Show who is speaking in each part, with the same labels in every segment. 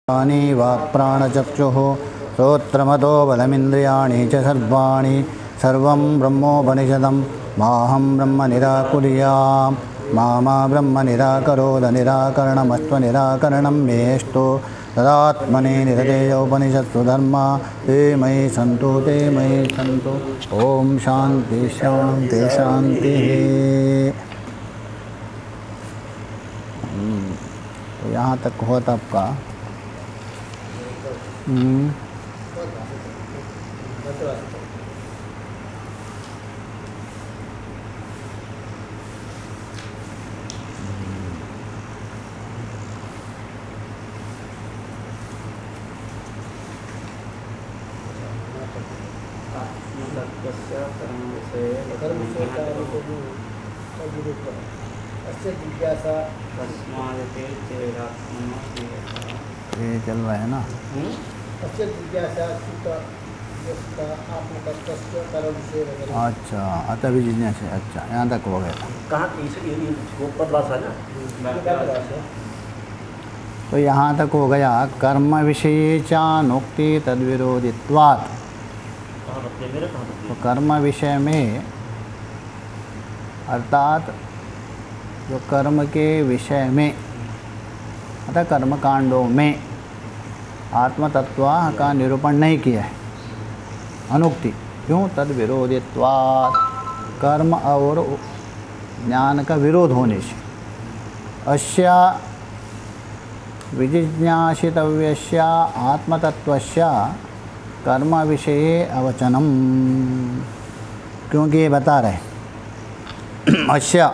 Speaker 1: वाक्प्राणचक्षुः श्रोत्रमतो बलमिन्द्रियाणि च सर्वाणि सर्वं ब्रह्मोपनिषदं माहं ब्रह्म निराकुर्यां मा ब्रह्म निराकरोद निराकरणमस्त्वनिराकरणं मेष्टो तदात्मने निरतेयोपनिषत्सु धर्मा ते मयि सन्तु ॐ शान्ति शान्ति शान्तिः। तो यहाँ तक हुआ था आपका ये चल रहा है ना। अच्छा अतः भी जिज्ञासा। अच्छा यहाँ तक हो गया। तो यहाँ तक हो गया कर्म विषये चानुक्ति तद्विरोधित्वात्। तो कर्म विषय में अर्थात जो कर्म के विषय में अतः कर्म कांडों में आत्मतत्व का निरूपण नहीं किया है, अनुक्ति। क्यों? तद विरोधित्वात्, कर्म और ज्ञान का विरोध होने से। अस्य विजिज्ञासितव्यस्य आत्मतत्वस्य कर्म विषये अवचनम। क्योंकि ये बता रहे अस्य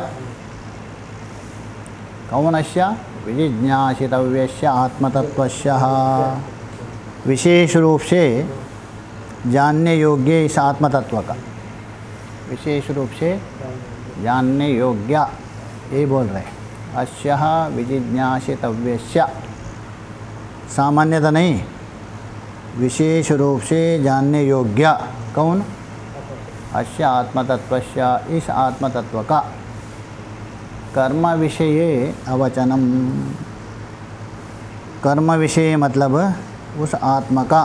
Speaker 1: कौन अस्य विजिज्ञासितव्यस्य आत्मतत्वस्य विशेष रूप से जानने योग्य इस आत्मतत्व का, विशेष रूप से जानने योग्य ये बोल रहे अस्य विजिज्ञासितव्यस्य, सामान्यतः नहीं, विशेष रूप से जानने योग्य कौन? अस्य आत्मतत्वस्य, इस आत्मतत्व का कर्म विषये अवचनम। कर्म विषय मतलब उस आत्मा का।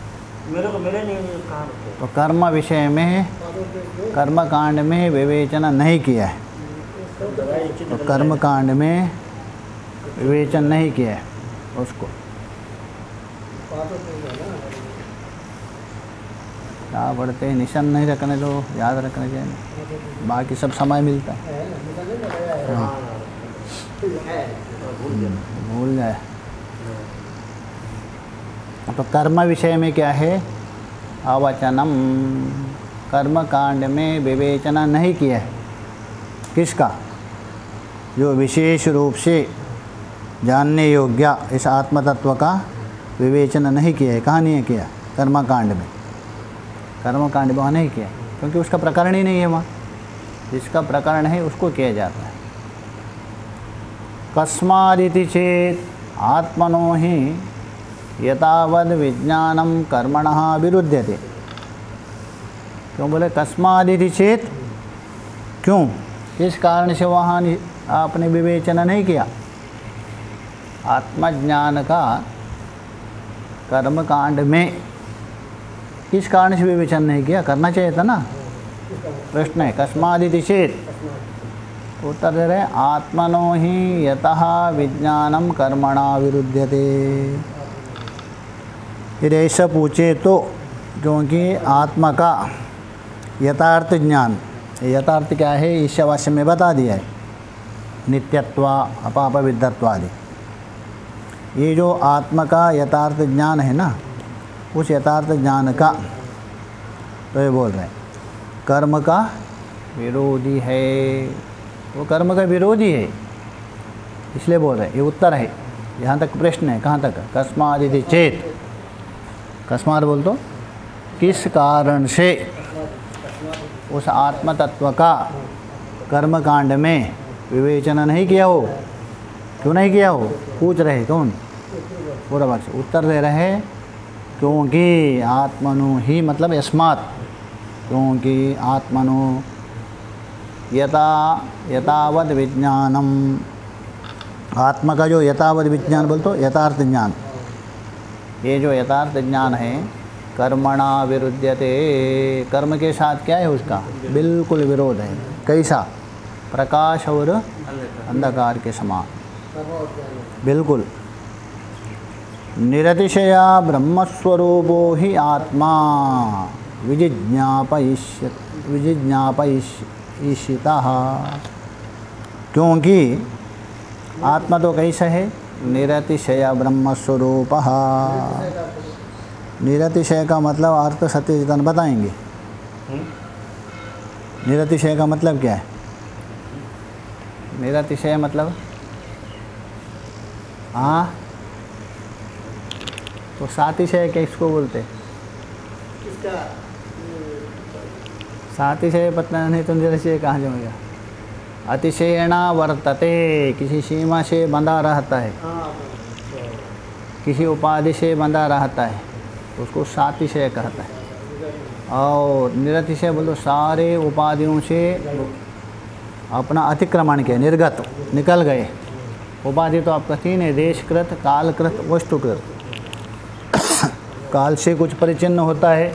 Speaker 1: तो कर्म विषय में, कर्म कांड में विवेचन नहीं किया है। तो कर्म कांड में विवेचन नहीं किया है उसको। क्या पढ़ते हैं? निशान नहीं रखने दो, याद रखने चाहिए, बाकी सब समय मिलता है। हाँ। भूल जाए। तो कर्म विषय में क्या है? अवचनम। कर्म कांड में विवेचना नहीं किया है। किसका? जो विशेष रूप से जानने योग्य इस आत्मतत्व का विवेचना नहीं किया है। कहाँ नहीं किया? कर्म कांड में। कर्म कांड में वहाँ नहीं किया क्योंकि उसका प्रकरण ही नहीं है वहाँ। जिसका प्रकरण है उसको किया जाता है। कस्मादिति चेत आत्मनो ही यतावद् विज्ञानम कर्मणः विरुध्यते। क्यों बोले कस्मादिति चेत? क्यों? किस कारण से वहाँ आपने विवेचना नहीं किया? आत्मज्ञान का कर्म कांड में किस कारण से विवेचन नहीं किया? करना चाहिए था ना। प्रश्न है कस्मादिति चेत। उत्तर दे रहे आत्मनो ही यतः विज्ञानम कर्मणा विरुध्यते। फिर ऐसा पूछे तो क्योंकि आत्मा का यथार्थ ज्ञान, यथार्थ क्या है ईशावास्य में बता दिया है, नित्यत्व अपाप विद्धत्वादि। ये जो आत्मा का यथार्थ ज्ञान है ना, उस यथार्थ ज्ञान का तो ये बोल रहे हैं कर्म का विरोधी है। वो कर्म का विरोधी है इसलिए बोल रहे हैं। ये उत्तर है। यहाँ तक प्रश्न है। कहाँ तक? कस्मादिति चेत। कस्मात बोल तो किस कारण से उस आत्म तत्व का कर्म कांड में विवेचना नहीं किया हो? क्यों नहीं किया हो? पूछ रहे कौन? पूरा वाक्य उत्तर दे रहे क्योंकि आत्मनो ही मतलब यस्मात्, क्योंकि आत्मनो यतावद विज्ञानम, आत्मा का जो यथावत विज्ञान बोलते हो यथार्थ ज्ञान, ये जो यथार्थ ज्ञान है कर्मणा विरुध्यते, कर्म के साथ क्या है उसका बिल्कुल विरोध है। कैसा? प्रकाश और अंधकार के समान, बिल्कुल। निरतिशया ब्रह्मस्वरूपो ही आत्मा विजिज्ञापयिष्यतः, क्योंकि आत्मा तो कैसा है? निरतिशय ब्रह्मस्वरूप। निरतिशय का मतलब अर्थ सत्यचितन बताएंगे। निरतिशय का मतलब क्या है? निरतिशय मतलब हाँ, तो सातिशय किसको बोलते? सातिशय पता नहीं तो निरतिशय कहाँ जमेगा? अतिशयणा वर्तते, किसी सीमा से बंधा रहता है, किसी उपाधि से बंधा रहता है, उसको सातिशय कहता है। और निरतिशय बोलो सारे उपाधियों से अपना अतिक्रमण किया, निर्गत, निकल गए। उपाधि तो आपका तीन है, देशकृत, कालकृत, वस्तुकृत। काल से कुछ परिचिन्न होता है,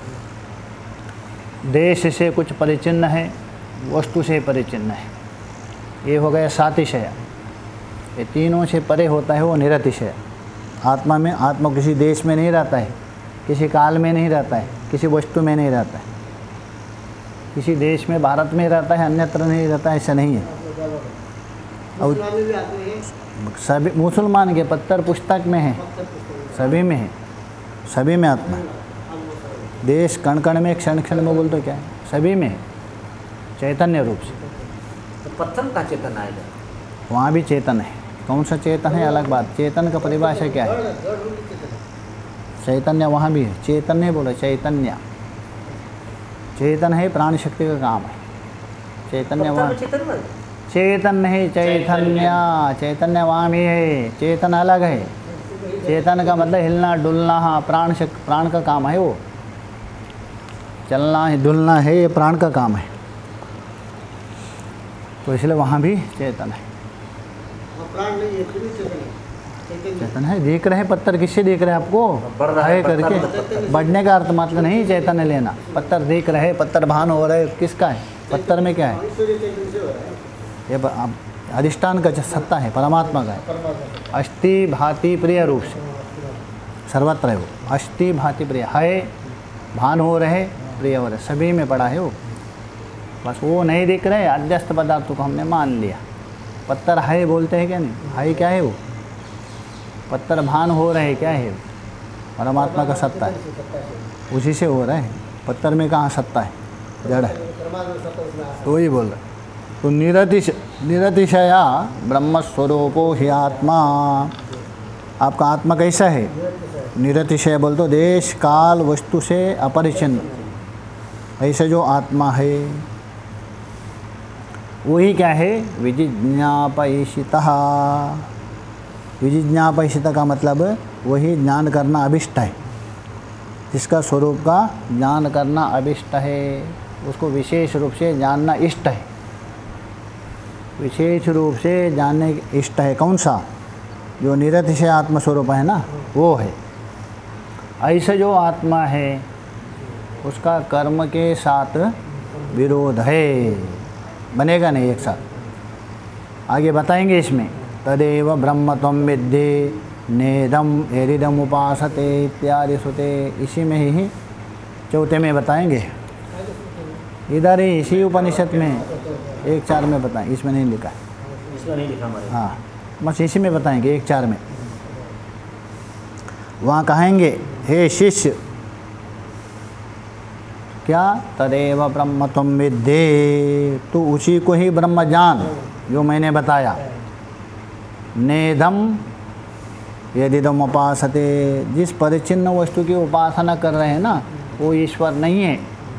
Speaker 1: देश से कुछ परिचिन्न है, वस्तु से परिचिन्न है, ये हो गया सातिशय। ये तीनों से परे होता है वो निरतिशय। आत्मा में, आत्मा किसी देश में नहीं रहता है, किसी काल में नहीं रहता है, किसी वस्तु में नहीं रहता है। किसी देश में, भारत में रहता है, अन्यत्र नहीं रहता है, ऐसा नहीं है। और सभी मुसलमान के पत्थर पुस्तक में है, सभी में है, सभी में आत्मा है। देश कण कण में, क्षण क्षण में बोल तो क्या है, सभी में है, चैतन्य रूप से।
Speaker 2: तो पत्थर का चेतन आएगा,
Speaker 1: वहाँ भी चेतन है। कौन सा चेतन है अलग बात, चेतन का परिभाषा क्या है? चैतन्य वहाँ भी है, चेतन नहीं बोला, चैतन्य। चेतन है, प्राण शक्ति का काम है। चैतन्य वहाँ, चेतन नहीं, चैतन्य, चैतन्य वहाँ भी है, चेतन अलग है। चेतन का मतलब हिलना डुलना, हाँ, प्राण शक्ति, प्राण का काम है वो। चलना है, डुलना है, ये प्राण का काम है, तो इसलिए वहाँ भी चेतन है। चेतन है, देख रहे हैं पत्थर, किससे देख रहे हैं आपको? है करके, बढ़ने का अर्थ मतलब नहीं चैतन्य लेना। पत्थर देख रहे हैं, पत्थर भान हो रहे, किसका है? पत्थर में क्या है? ये अधिष्ठान का सत्ता है, परमात्मा का है। अष्टि भांति प्रिय रूप से सर्वत्र है वो। अष्टि भांति प्रिय है, भान हो रहे, प्रिय हो रहे, सभी में पड़ा है वो। बस वो नहीं दिख रहे, अध्यस्त पदार्थों को हमने मान लिया। पत्थर है बोलते हैं क्या? नहीं है, क्या है वो? पत्थर भान हो रहे, क्या है? परमात्मा का सत्ता है, उसी से हो रहा है। पत्थर में कहाँ सत्ता है? जड़ है, तो वही बोल रहे। तो निरतिशया ब्रह्मस्वरूपो ही आत्मा। आपका आत्मा कैसा है? निरतिशय बोल तो देश काल वस्तु से अपरिचिन्न, ऐसा जो आत्मा है वही क्या है? विजिज्ञापयिष्यतः। विजिज्ञापयिष्यतः का मतलब वही ज्ञान करना अभिष्ट है, जिसका स्वरूप का ज्ञान करना अभिष्ट है, उसको विशेष रूप से जानना इष्ट है। विशेष रूप से जानने इष्ट है कौन सा? जो निरतिशय आत्मस्वरूप है ना, वो है। ऐसा जो आत्मा है उसका कर्म के साथ विरोध है, बनेगा नहीं एक साथ। आगे बताएंगे इसमें, तदेव ब्रह्म त्वं विद्धि नेदम एरिदम उपासते इत्यादि सुते। इसी में ही चौथे में बताएंगे, इधर ही इसी उपनिषद में 1:4 में बताएं, इसमें नहीं लिखा है,
Speaker 2: इसमें नहीं लिखा हमारे।
Speaker 1: हाँ, बस इसी में बताएंगे 1:4 में। वहाँ कहेंगे, हे शिष्य, क्या? तदेव ब्रह्म त्वं विद्धि, तू उसी को ही ब्रह्म जान जो मैंने बताया। नेदम यदिदम उपासते, जिस परिचिन्न वस्तु की उपासना कर रहे हैं ना, वो ईश्वर नहीं है।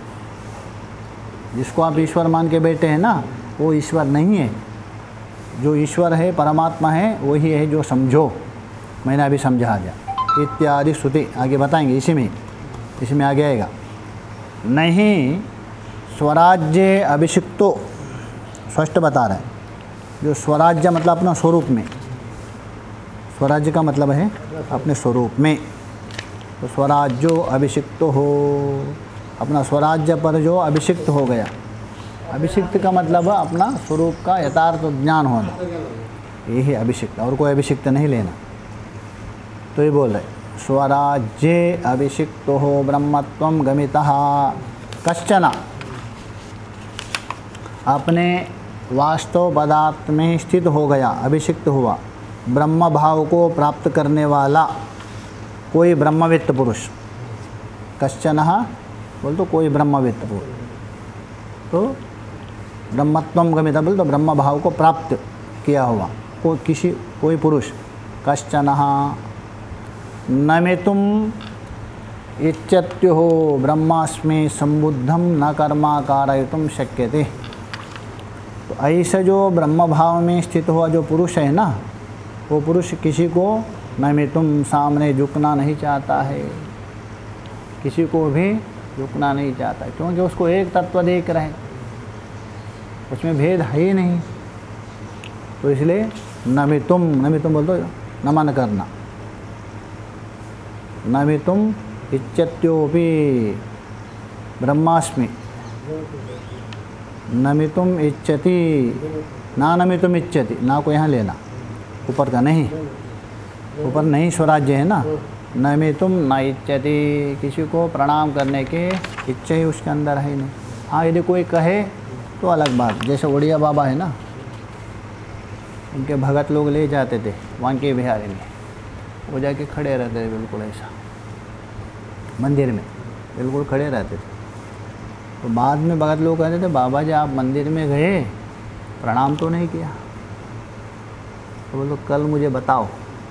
Speaker 1: जिसको आप ईश्वर मान के बैठे हैं ना, वो ईश्वर नहीं है। जो ईश्वर है, परमात्मा है, वही है जो समझो। मैंने अभी समझा दिया। इत्यादि श्रुति आगे बताएंगे, इसी में आगे आएगा। नहीं स्वराज्य अभिषिक्तो, स्पष्ट बता रहे हैं। जो स्वराज्य मतलब अपना स्वरूप में, स्वराज्य का मतलब है अपने स्वरूप में। तो स्वराज्यो अभिषिक्त हो, अपना स्वराज्य पर जो अभिषिक्त हो गया। अभिषिक्त का मतलब अपना स्वरूप का यथार्थ ज्ञान होना, यही अभिषिक्त, और कोई अभिषिक्त नहीं लेना। तो ये बोल रहे स्वराज्ये अभिषिक्त हो ब्रह्मत्वं गमितः कश्चन, अपने वास्तव पदार्थ में स्थित हो गया, अभिषिक्त हुआ, ब्रह्म भाव को प्राप्त करने वाला कोई ब्रह्मवित्त पुरुष। कश्चन बोल तो कोई ब्रह्मवित्त पुरुष, तो ब्रह्मत्वं गमितः बोल तो ब्रह्म भाव को प्राप्त किया हुआ कोई पुरुष। कश्चन नमितुम् इच्छत्युः ब्रह्मास्मि संबुद्धं न कर्मा कारयितुं शक्यते। तो ऐसा जो ब्रह्म भाव में स्थित हुआ जो पुरुष है ना, वो पुरुष किसी को नमितुम सामने झुकना नहीं चाहता है, किसी को भी झुकना नहीं चाहता, क्योंकि उसको एक तत्व देख रहे, उसमें भेद है ही नहीं। तो इसलिए नमितुम बोल दो नमन करना। नमितुम इच्छत्योपि ब्रह्मास्मि, नमितुम इच्छति, ना नमितुम इच्छति, ना को यहाँ लेना, ऊपर का नहीं, ऊपर नहीं स्वराज्य है ना। नमितुम न इच्छति, किसी को प्रणाम करने के इच्छा ही उसके अंदर है नहीं। हाँ यदि कोई कहे तो अलग बात, जैसे उड़िया बाबा है ना, उनके भगत लोग ले जाते थे वांके बिहारी में, वो जाके खड़े रहते थे बिल्कुल ऐसा मंदिर में, बिल्कुल खड़े रहते थे। तो बाद में भगत लोग कहते थे बाबा जी आप मंदिर में गए, प्रणाम तो नहीं किया। तो बोलो कल मुझे बताओ,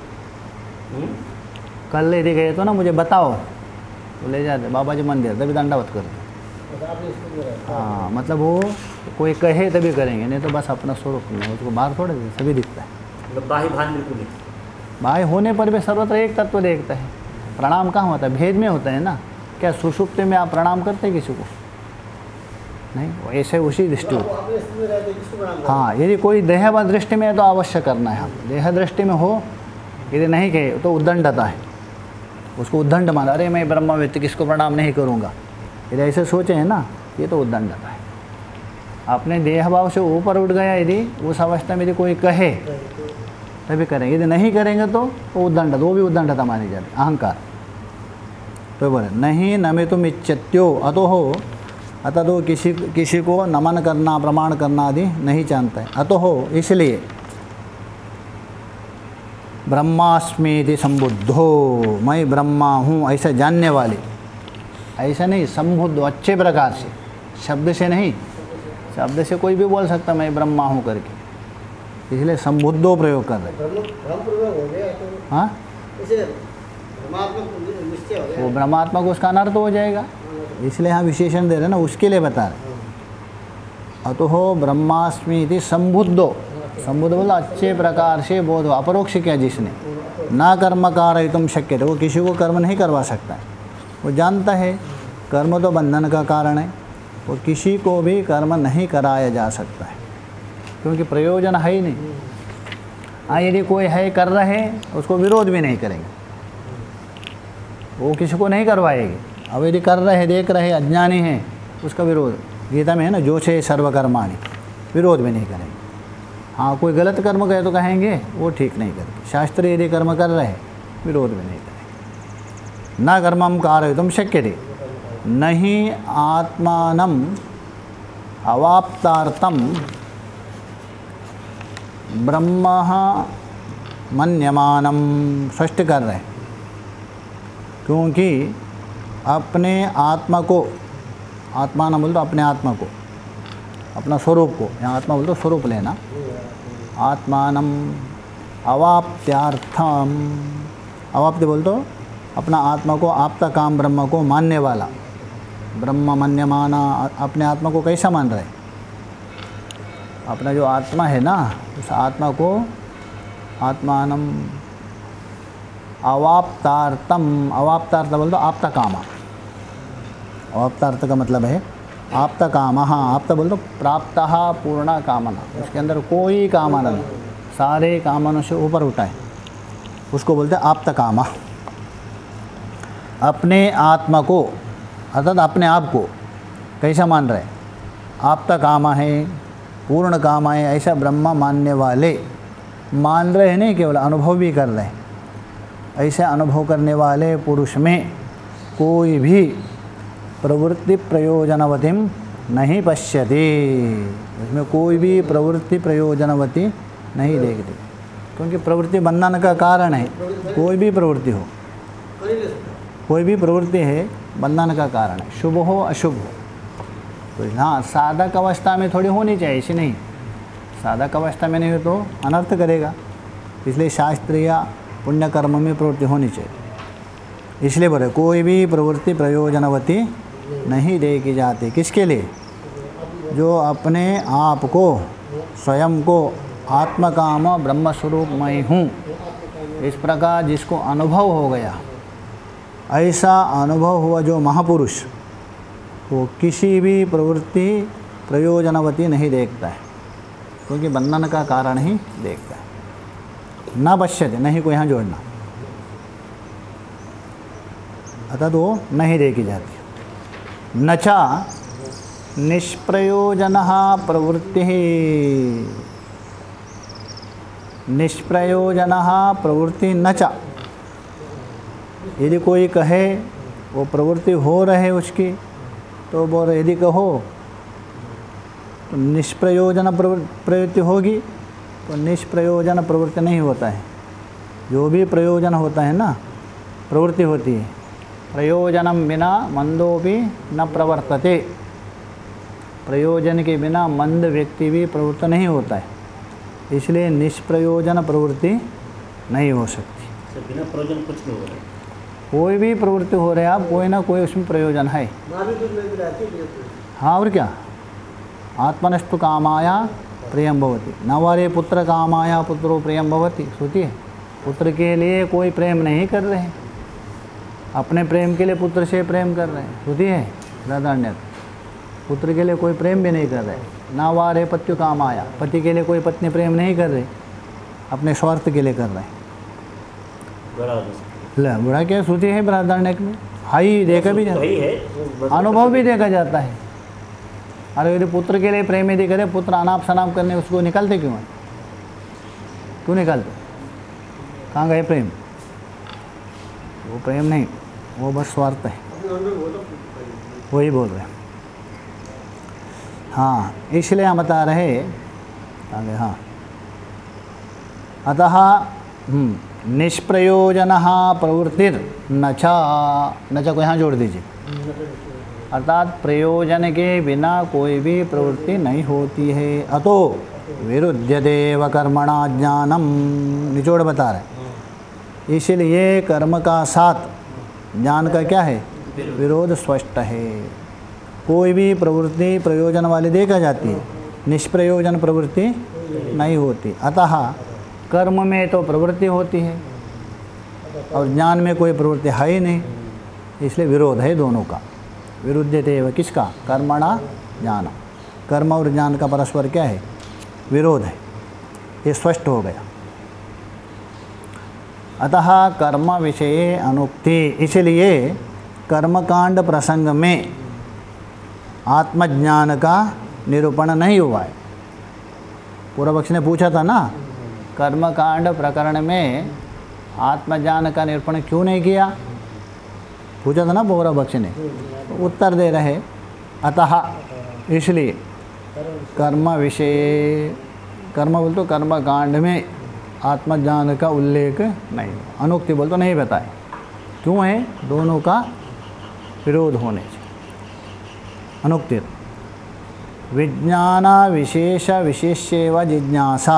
Speaker 1: कल ले गए तो ना मुझे बताओ, तो ले जाते बाबा जी मंदिर, तभी दंडावत करते। हाँ मतलब वो कोई कहे तभी करेंगे, नहीं तो बस अपना स्वरूप में, उसको बाहर थोड़े सभी दिखता है।
Speaker 2: मतलब बाह्य भान बिल्कुल नहीं,
Speaker 1: बाह्य होने पर भी सर्वत्र एक तत्व देखता है। प्रणाम कहाँ होता है, भेद में होता है ना। क्या सुषुप्ति में आप प्रणाम करते हैं किसी को? नहीं, ऐसे उसी दृष्टि हो। हाँ यदि कोई देह दृष्टि में है तो अवश्य करना है। देह दृष्टि में हो, यदि नहीं कहे तो उद्दंडता है, उसको उद्दंड माना, अरे मैं ब्रह्मवित्त किसको प्रणाम नहीं करूँगा, यदि ऐसे सोचे हैं ना, ये तो उद्दंडता है। अपने देह भाव से ऊपर उठ गया यदि उस अवस्था में यदि कोई कहे तभी करेंगे, यदि नहीं करेंगे तो उद्दंड, वो भी उद्दंडता मानी जाती, अहंकार। तो बोले नहीं नमितुम इच्छत्यो अतो हो, अतः तो किसी को नमन करना प्रमाण करना आदि नहीं जानता है। अतो हो इसलिए ब्रह्मास्मीति संबुद्धो, मैं ब्रह्मा हूँ ऐसा जानने वाले, ऐसा नहीं संबुद्ध अच्छे प्रकार से, शब्द से नहीं, शब्द से कोई भी बोल सकता मैं ब्रह्मा हूँ करके, इसलिए संबुद्धो प्रयोग कर रहे। हाँ वो ब्रह्मात्मा को उसका अनर्थ हो जाएगा, इसलिए यहाँ विशेषण दे रहे ना, उसके लिए बता रहे। अतो हो ब्रह्मास्मीति संबुद्धो, संबुद्ध बोला अच्छे प्रकार से बोध, अपरोक्ष किया जिसने, ना कर्म कारयितुं शक्यते, वो किसी को कर्म नहीं करवा सकता है, वो जानता है कर्म तो बंधन का कारण है, वो किसी को भी कर्म नहीं कराया जा सकता है, क्योंकि प्रयोजन है ही नहीं। हाँ यदि कोई है कर रहे उसको विरोध भी नहीं करेंगे, वो किसी को नहीं करवाएगी। अब यदि कर रहे देख रहे अज्ञानी हैं, उसका विरोध गीता में है ना, जो छे सर्वकर्माणि, विरोध भी नहीं करेंगे। हाँ कोई गलत कर्म करे तो कहेंगे वो ठीक नहीं करेंगे, शास्त्र यदि कर्म कर रहे विरोध भी नहीं करेंगे। न कर्मं कारयितुं शक्यते, नहीं आत्मानम् अवाप्तार्थं ब्रह्म मन्यमानम, स्पष्ट कर रहे, क्योंकि अपने आत्मा को, आत्मा न बोल तो अपने आत्मा को, अपना स्वरूप को, यहाँ आत्मा बोल तो स्वरूप लेना, आत्मानम अवाप्त्यार्थम, अवाप्ति बोल तो अपना आत्मा को, आपका काम ब्रह्म को मानने वाला, ब्रह्म मन्यमाना, अपने आत्मा को कैसा मान रहे, अपना जो आत्मा है ना, उस आत्मा को आत्मानम अवाप्तार्थम, अवाप्तार्थ बोल तो आपता काम, अवाप्तार्थ का मतलब है आपता काम। हाँ आपता बोल तो प्राप्त पूर्ण कामना, उसके अंदर कोई कामना नहीं, सारे कामनों से ऊपर उठा है, उसको बोलते हैं आपता काम। अपने आत्मा को अर्थात अपने आप को कैसा मान रहे, आपता कामा है, पूर्ण कामा है, ऐसा ब्रह्म मानने वाले मान रहे हैं, नहीं केवल अनुभव भी कर रहे हैं। ऐसे अनुभव करने वाले पुरुष में कोई भी प्रवृत्ति प्रयोजनवतीम नहीं पश्यति, उसमें कोई भी प्रवृत्ति प्रयोजनवती नहीं देखते, क्योंकि प्रवृत्ति बंधन का कारण है। कोई भी प्रवृत्ति हो, कोई भी प्रवृत्ति है बंधन का कारण है, शुभ हो अशुभ हो। तो हाँ, साधक अवस्था में थोड़ी होनी चाहिए, ऐसी नहीं, साधक अवस्था में नहीं हो तो अनर्थ करेगा। इसलिए शास्त्रीय पुण्य कर्म में प्रवृत्ति होनी चाहिए। इसलिए बोले कोई भी प्रवृत्ति प्रयोजनवती नहीं देखी जाती। किसके लिए? जो अपने आप को, स्वयं को आत्मकाम ब्रह्मस्वरूप मैं हूँ, इस प्रकार जिसको अनुभव हो गया, ऐसा अनुभव हुआ जो महापुरुष, वो किसी भी प्रवृत्ति प्रयोजनवती नहीं देखता है, क्योंकि बंधन का कारण ही देखता है। न पश्यते, नहीं को यहाँ जोड़ना, अतः वो नहीं देखी जाती। न चा निष्प्रयोजनः प्रवृत्तिः, निष्प्रयोजनः प्रवृत्ति न चा। यदि कोई कहे वो प्रवृत्ति हो रहे उसकी, तो बोल यदि कहो तो निष्प्रयोजन प्रवृत्ति होगी, तो निष्प्रयोजन प्रवृत्ति नहीं होता है। जो भी प्रयोजन होता है ना, प्रवृत्ति होती है। प्रयोजनम बिना मंदोपि न प्रवर्तते, प्रयोजन के बिना मंद व्यक्ति भी प्रवृत्त नहीं होता है। इसलिए निष्प्रयोजन प्रवृत्ति नहीं हो सकती।
Speaker 2: सर बिना प्रयोजन कुछ नहीं हो रहा है।
Speaker 1: कोई भी प्रवृत्ति हो रहा है, आप कोई ना कोई उसमें प्रयोजन है। हाँ, और क्या? आत्मनस्तु कामाया प्रियम भवति, नवरे पुत्र कामाया पुत्रो प्रियम भवति। सोचिए, पुत्र के लिए कोई प्रेम नहीं कर रहे, अपने प्रेम के लिए पुत्र से प्रेम कर रहे हैं। सोचिए बृहदारण्यक, पुत्र के लिए कोई प्रेम भी नहीं कर रहे। नवरे पत्यु कामाया, पति के लिए कोई पत्नी प्रेम नहीं कर रहे, अपने स्वार्थ के लिए कर रहे हैं। बुरा क्या सोचिए है बृहदारण्यक में, हाई देखा भी जाता है, अनुभव भी देखा जाता है। अरे यदि पुत्र के लिए प्रेम यदि करे, पुत्र अनाप शनाप करने उसको निकालते क्यों है? क्यों निकालते? कहाँ गए प्रेम? वो प्रेम नहीं, वो बस स्वार्थ है, वही बोल रहे हैं। हाँ, इसलिए हम बता रहे आगे। हाँ, अतः निष्प्रयोजनः प्रवृत्तिर न चा, न चा को यहाँ जोड़ दीजिए, अर्थात प्रयोजन के बिना कोई भी प्रवृत्ति नहीं होती है। अतो विरुध्यदेव कर्मणा ज्ञानम, निचोड़ बता रहे। इसलिए कर्म का साथ ज्ञान का क्या है? विरोध स्पष्ट है। कोई भी प्रवृत्ति प्रयोजन वाली देखा जाती है, निष्प्रयोजन प्रवृत्ति नहीं होती। अतः कर्म में तो प्रवृत्ति होती है और ज्ञान में कोई प्रवृत्ति है ही नहीं, इसलिए विरोध है दोनों का। विरुद्धतेव किसका? कर्मणा ज्ञान, कर्म और ज्ञान का परस्पर क्या है? विरोध है। ये स्पष्ट हो गया। अतः कर्म विषये अनुक्ति, इसलिए कर्मकांड प्रसंग में आत्मज्ञान का निरूपण नहीं हुआ है। पूर्व पक्ष ने पूछा था ना, कर्मकांड प्रकरण में आत्मज्ञान का निरूपण क्यों नहीं किया? पूछा था ना पूर्व पक्ष ने, उत्तर दे रहे अतः, इसलिए कर्म विषय, कर्म बोल तो कर्मकांड में आत्मज्ञान का उल्लेख नहीं, अनुक्ति बोल तो नहीं बताए। क्यों है? दोनों का विरोध होने से। अनुक्ति विज्ञान विशेष विशेष्येव जिज्ञासा,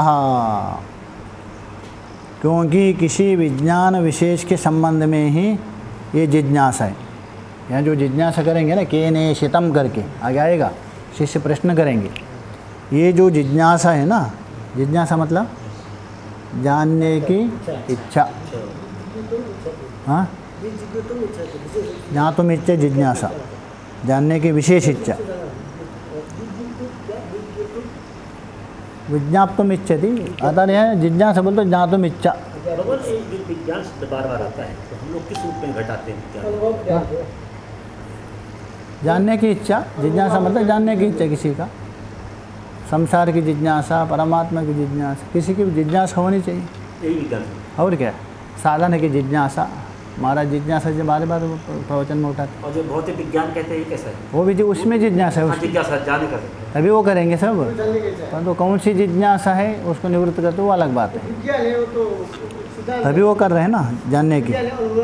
Speaker 1: क्योंकि किसी विज्ञान विशेष के संबंध में ही ये जिज्ञासा है। यहाँ जो जिज्ञासा करेंगे ना, केने शितम करके आगे आएगा, शिष्य प्रश्न करेंगे। ये जो जिज्ञासा है ना, जिज्ञासा मतलब जानने की इच्छा। हाँ, ज्ञातुम इच्छा जिज्ञासा, जानने की विशेष इच्छा। विज्ञाप्तुम इच्छति, अतः यह जिज्ञासा बोलते ज्ञातुम इच्छा,
Speaker 2: भगवान ये जो विज्ञान शब्द बार बार आता है तो हम लोग किस रूप में घटाते हैं विज्ञान?
Speaker 1: जानने की इच्छा, जिज्ञासा मतलब जानने की इच्छा किसी का, संसार की जिज्ञासा, परमात्मा की जिज्ञासा, किसी की भी जिज्ञासा होनी चाहिए।
Speaker 2: यही विज्ञान है।
Speaker 1: और क्या, साधन की जिज्ञासा। महाराज जिज्ञासा से बार बार प्रवचन में उठाते।
Speaker 2: और जो भौतिक विज्ञान कहते हैं ये कैसा है?
Speaker 1: वो भी जो उसमें जिज्ञासा है,
Speaker 2: हाँ,
Speaker 1: उसकी
Speaker 2: जिज्ञासा जाने का।
Speaker 1: तभी वो करेंगे सब। परंतु कौन सी जिज्ञासा है उसको निवृत्त करते वो अलग बात है। तभी वो कर रहे हैं ना, जानने की।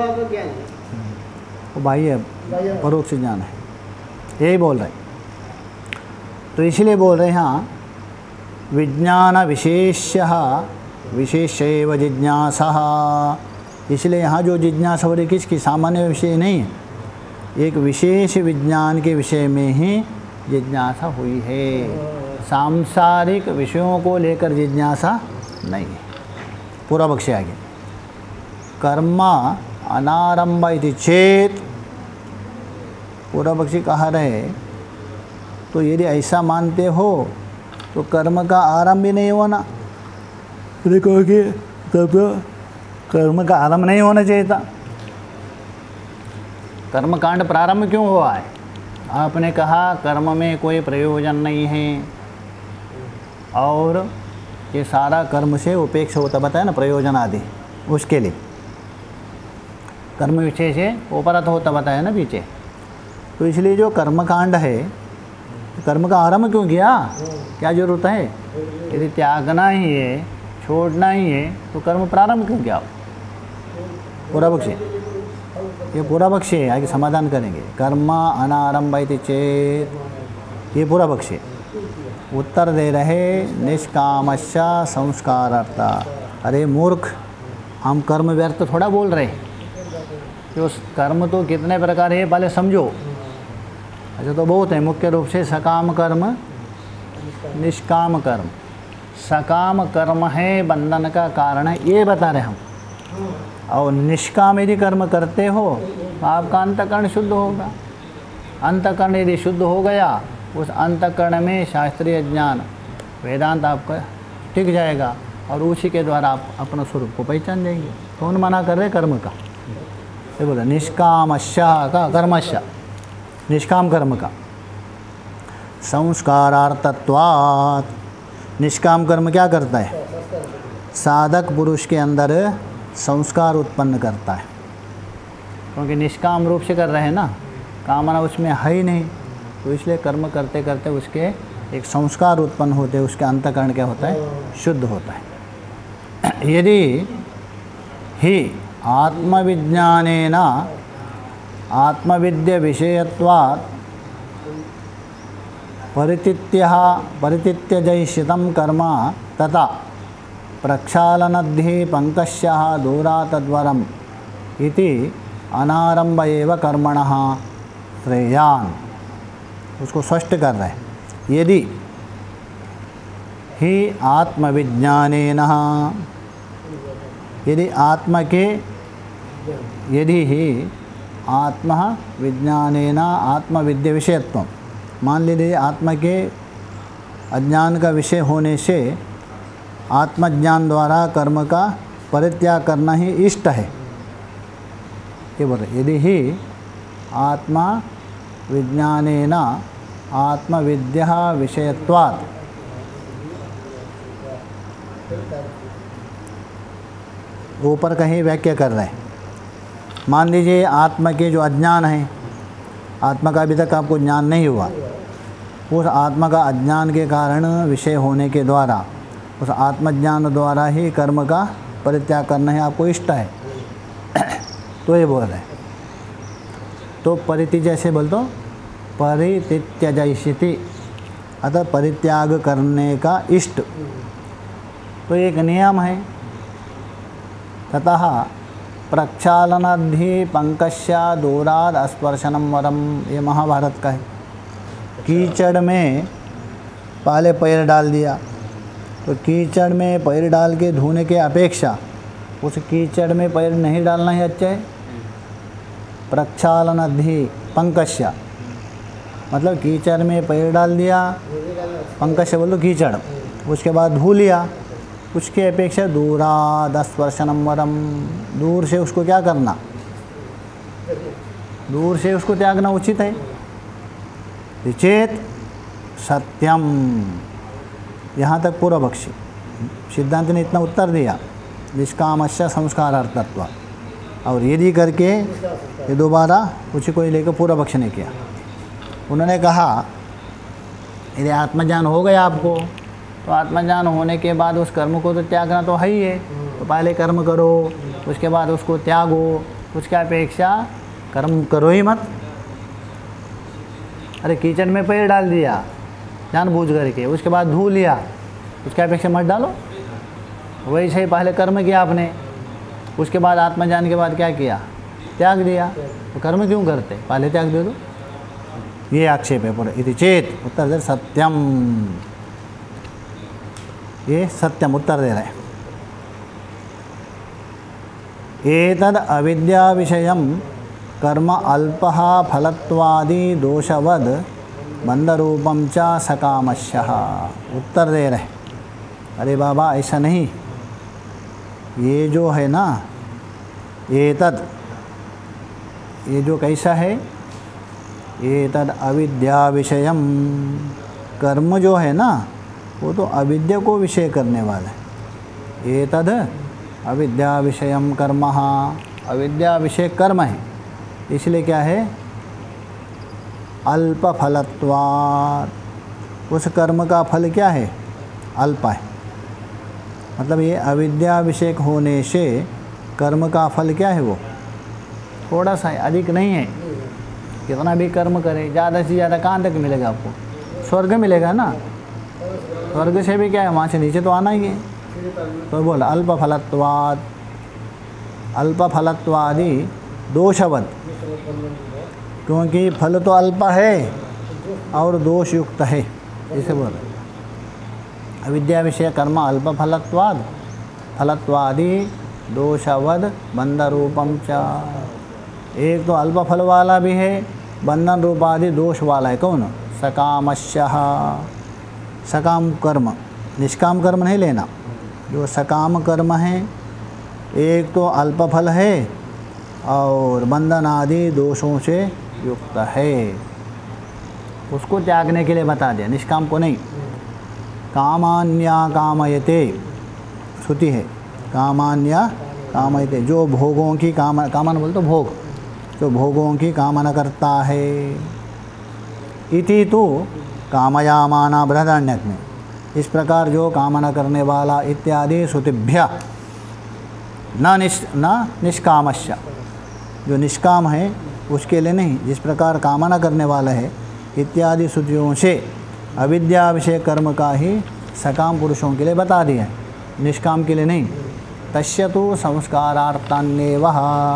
Speaker 1: वो बाह्य परोक्ष ज्ञान है, यही बोल रहे हैं। तो इसलिए बोल रहे हैं यहाँ विज्ञान विशेष्यः विशेषैव जिज्ञासा। इसलिए यहाँ जो जिज्ञासा हो रही किसकी, सामान्य विषय नहीं है, एक विशेष विज्ञान के विषय में ही जिज्ञासा हुई है। सांसारिक विषयों को लेकर जिज्ञासा नहीं है। पूरा पक्ष आगे, कर्म अनारंभ इति चेत। पूरा पक्षी कहा रहे तो यदि ऐसा मानते हो तो कर्म का आरंभ ही नहीं होना। देखोगे तब कर्म का आरंभ नहीं होना चाहिए था। कर्मकांड प्रारंभ क्यों हुआ है? आपने कहा कर्म में कोई प्रयोजन नहीं है और ये सारा कर्म से उपेक्षा होता बताया ना, प्रयोजन आदि, उसके लिए कर्म विषय से उपरत होता बताया ना पीछे। तो इसलिए जो कर्मकांड है, कर्म का आरंभ क्यों किया? क्या जरूरत है? यदि त्यागना ही है, छोड़ना ही है, तो कर्म प्रारंभ क्यों किया? पूरा पक्ष, ये पूरा पक्ष है, आगे समाधान करेंगे। कर्म अनारंभ इति चेत, ये पूरा पक्ष है। उत्तर दे रहे निष्कामश्च संस्कारार्था। अरे मूर्ख, हम कर्म व्यर्थ थोड़ा बोल रहे हैं। जो कर्म तो कितने प्रकार है पहले समझो। अच्छा, तो बहुत है, मुख्य रूप से सकाम कर्म, निष्काम कर्म। सकाम कर्म है बंधन का कारण है, ये बता रहे हम। और निष्काम यदि कर्म करते हो तो आपका अंतःकरण शुद्ध होगा। अंतःकरण यदि शुद्ध हो गया, उस अंतःकरण में शास्त्रीय ज्ञान, वेदांत आपका टिक जाएगा और उसी के द्वारा आप अपना स्वरूप को पहचान जाएंगे। कौन मना कर रहे कर्म का? ये बोला निष्कामश्च का, कर्मश्च, निष्काम कर्म का। संस्कारार्थत्वात्, निष्काम कर्म क्या करता है? साधक पुरुष के अंदर संस्कार उत्पन्न करता है, क्योंकि निष्काम रूप से कर रहे हैं ना, कामना उसमें है ही नहीं। तो इसलिए कर्म करते करते उसके एक संस्कार उत्पन्न होते हैं, उसके अंतःकरण क्या होता है? शुद्ध होता है। यदि ही आत्मविज्ञानेन आत्मविद्या विषयत्वात् परित्यज्यैषितं कर्म तथा प्रक्षालनद्धि पंकस्यः दूरात् तद्वरम् इति अनारंभ एव कर्मणः श्रेयान्। उसको स्पष्ट कर रहे हैं। यदि ही आत्मविज्ञानेन, यदि आत्मा के, यदि ही आत्मा विज्ञानेन आत्मविद्या विषयत्वं, मान लीजिए आत्मा के अज्ञान का विषय होने से आत्मज्ञान द्वारा कर्म का परित्याग करना ही इष्ट है। ये बोल रहे, यदि ही आत्मा विज्ञानेन आत्मविद्या विषयत्वात्, ऊपर कहीं व्याख्या कर रहे हैं। मान लीजिए आत्मा के जो अज्ञान है, आत्मा का अभी तक आपको ज्ञान नहीं हुआ, उस आत्मा का अज्ञान के कारण विषय होने के द्वारा उस आत्मज्ञान द्वारा ही कर्म का परित्याग करना है आपको इष्ट है। तो ये बोल रहे हैं, तो परित्याग जैसे बोल दो, परित्यज्यैषिति, अतः परित्याग करने का इष्ट। तो एक नियम है, ततः प्रक्षालनाद्धि पंकस्य दूराद स्पर्शनम वरम, ये महाभारत का है। कीचड़ में पहले पैर डाल दिया, तो कीचड़ में पैर डाल के धोने के अपेक्षा उस कीचड़ में पैर नहीं डालना ही अच्छा है। प्रक्षालनाद्धि पंकस्य मतलब कीचड़ में पैर डाल दिया, पंकस्य बोलो कीचड़, उसके बाद धो लिया, उसके अपेक्षा दूरा 10 वर्षनम वरम, दूर से उसको क्या करना, दूर से उसको त्यागना उचित है। चेत सत्यम, यहाँ तक पूर्व पक्षी सिद्धांत ने इतना उत्तर दिया, निष्कामस्य संस्कारार्थत्व, और यदि करके ये दोबारा उसी को ही लेकर पूर्व पक्ष ने किया। उन्होंने कहा यदि आत्मज्ञान हो गया आपको, तो आत्मज्ञान होने के बाद उस कर्म को तो त्यागना तो है ही है, तो पहले कर्म करो, उसके बाद उसको त्यागो, उसके अपेक्षा कर्म करो ही मत। अरे कीचड़ में पैर डाल दिया जानबूझ करके, उसके बाद धो लिया, उसके अपेक्षा मत डालो। वैसे ही पहले कर्म किया आपने, उसके बाद आत्मज्ञान के बाद क्या किया, त्याग दिया, तो कर्म क्यों करते, पहले त्याग दे दो। ये आक्षेप है पूरा। इति चेत, उत्तर दे सत्यम, ये सत्यम उत्तर दे रहे हैं। एतद अविद्या विषयम कर्म अल्पः फलत्वादि दोषवद बंधरूपम च सकामस्यः, उत्तर दे रहे। अरे बाबा ऐसा नहीं, ये जो है ना, एतद, ये जो कैसा है, एतद अविद्या विषयम, कर्म जो है ना वो तो अविद्या को विषय करने वाला है। एतद अविद्या विषयम कर्म, अविद्या विषय कर्म है, इसलिए क्या है, अल्प फलत्वात्, उस कर्म का फल क्या है, अल्प है। मतलब ये अविद्या विषयक होने से कर्म का फल क्या है, वो थोड़ा सा है, अधिक नहीं है। कितना भी कर्म करे, ज़्यादा से ज़्यादा कहाँ तक मिलेगा आपको, स्वर्ग मिलेगा ना, स्वर्ग से भी क्या है, वहाँ से नीचे तो आना ही है। तो बोला अल्प फलत्वाद, अल्प फलत्वादि दोषवद, क्योंकि फल तो अल्प है और दोष युक्त है, इसे बोला अविद्या विषय कर्म अल्प फलत्वाद, फलत्वादि दोषवद बंध रूपम च। एक तो अल्प फल वाला भी है, बंधन रूपादि दोष वाला है। कौन, सकामस्यः, सकाम कर्म, निष्काम कर्म नहीं लेना, जो सकाम कर्म है एक तो अल्प फल है और बंधन आदि दोषों से युक्त है, उसको त्यागने के लिए बता दिया, निष्काम को नहीं। कामान्या कामयते, श्रुति है, कामान्या कामयते, जो भोगों की कामना बोलते तो भोग, जो भोगों की कामना करता है। इति तो कामयामाना बृहदारण्यक में, इस प्रकार जो कामना करने वाला इत्यादि श्रुतिभ्य न निष्कामस्य, जो निष्काम है उसके लिए नहीं, जिस प्रकार कामना करने वाला है इत्यादि श्रुतियों से अविद्या विषय कर्म का ही सकाम पुरुषों के लिए बता दिया है, निष्काम के लिए नहीं। तस्य तो संस्कारार्थान्येवः,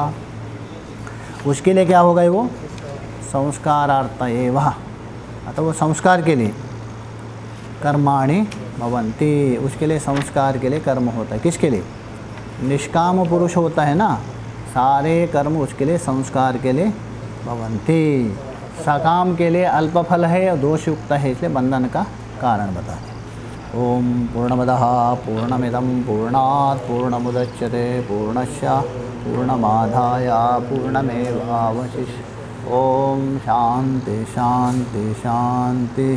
Speaker 1: उसके लिए क्या होगा, वो संस्कारार्थ एवः, अतः वो संस्कार के लिए कर्माणि भवन्ति, उसके लिए संस्कार के लिए कर्म होता है। किसके लिए, निष्काम पुरुष होता है ना, सारे कर्म उसके लिए संस्कार के लिए भवन्ति। सकाम के लिए अल्प फल है और दोषयुक्त है, इसलिए बंधन का कारण बता दें। ओम पूर्णमदः पूर्णमिदं पूर्णात् पूर्णमुदच्यते पूर्णस्य पूर्णमादाय पूर्णमेवावशिष्यते। ओम शांति शांति शांति।